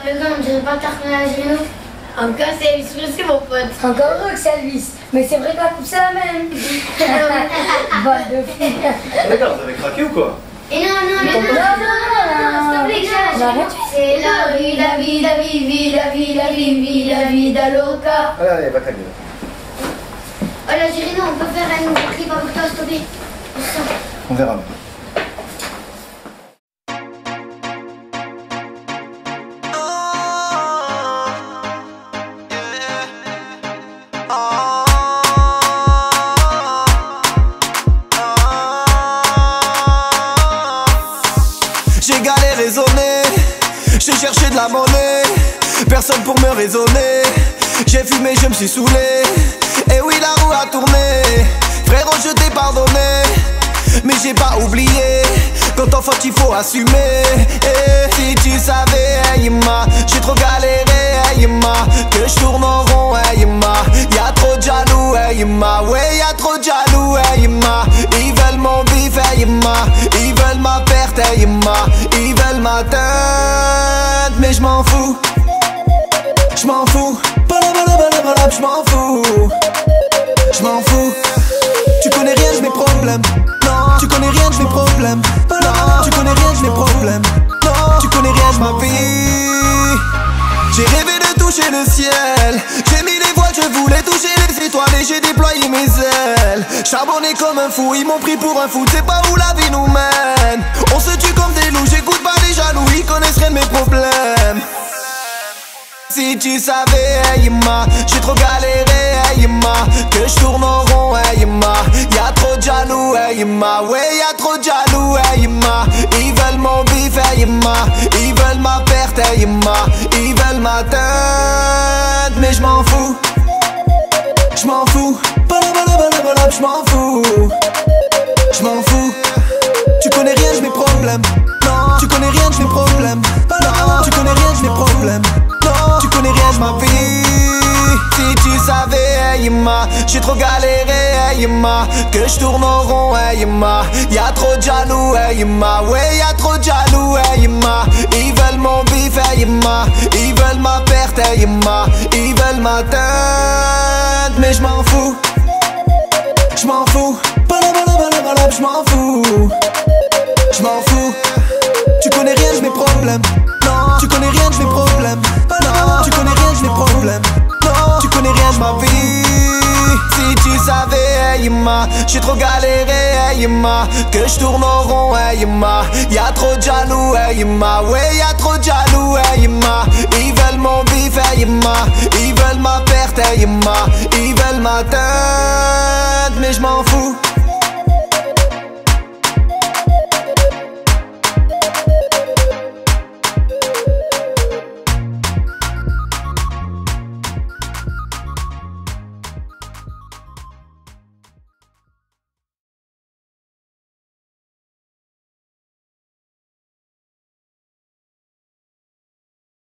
Les gars, on dirait pas Tartana Gino. Encore c'est Elvis Presley, mon pote. Encore heureux que c'est Elvis. Mais c'est vrai que la coupe c'est la même. Bonne de fou. Regarde, vous avez craqué ou quoi? Et non, non, s'il te plaît, J'arrête. c'est la vie, la vie, la vie, la vie, la vie, la vida loca. Allez, allez, va ta gueule. Oh la Gérino, on peut faire un nouveau clip avec toi, s'il te plaît. On verra. J'ai galéré raisonné, j'ai cherché de la monnaie, personne pour me raisonner. J'ai fumé, je me suis saoulé, et oui la roue a tourné. Frérot je t'ai pardonné, mais j'ai pas oublié. Quand en faute il faut assumer. Et si tu savais, hey, j'ai trop galéré, hey, que je tourne en rond, hey, y'a trop de jaloux, hey, ouais y'a trop de jaloux, hey, ils veulent mon bif, hey, ils veulent ma perte, hey, ils veulent ma teinte, mais je m'en fous. Je m'en fous, je m'en fous. Je m'en fous. Tu connais rien de mes problèmes. Non, tu connais rien de mes problèmes. Non, tu connais rien de mes problèmes. Non, tu connais rien de ma vie. J'ai rêvé de toucher le ciel. J'ai mis les voiles, je voulais toucher les étoiles et j'ai déployé mes ailes. Charbonné comme un fou, ils m'ont pris pour un fou. C'est pas où la vie nous mène. On se tue comme des loups, j'écoute pas les jaloux, ils connaissent rien de mes problèmes. Si tu savais, hey, j'ai trop galéré, hey, que je tourne en rond, hey, y'a trop de jaloux, hey, ouais y'a trop de jaloux, hey, ils veulent mon bif, hey, ils veulent ma perte, hey, ils veulent ma teinte, mais je m'en fous. Je m'en fous, je m'en fous. Je m'en fous. Tu connais rien de mes problèmes. Non, tu connais rien de mes problèmes. Non, tu connais rien de mes problèmes. Non, tu connais rien de ma vie. Si tu savais, hey, j'ai trop galéré, hey, que je tourne en rond, hey, y'a trop de jaloux, hey, ouais y'a trop de jaloux, hey, ils veulent mon bif, hey, ils veulent ma perte, hey, ils veulent ma teinte, mais je m'en fous. Je m'en fous. Je m'en fous. Je m'en fous. Tu connais rien de mes problèmes. Non, tu connais rien de mes problèmes. Non, tu connais rien de mes problèmes. Non, tu connais rien de ma vie. Si tu savais, hey, j'ai trop galéré, hey, que je tourne en rond, hey, y'a trop de jaloux, hey, ouais y'a trop de jaloux, hey, ils veulent mon bif, hey, ils veulent ma perte, hey, ils veulent ma teinte, mais je m'en fous.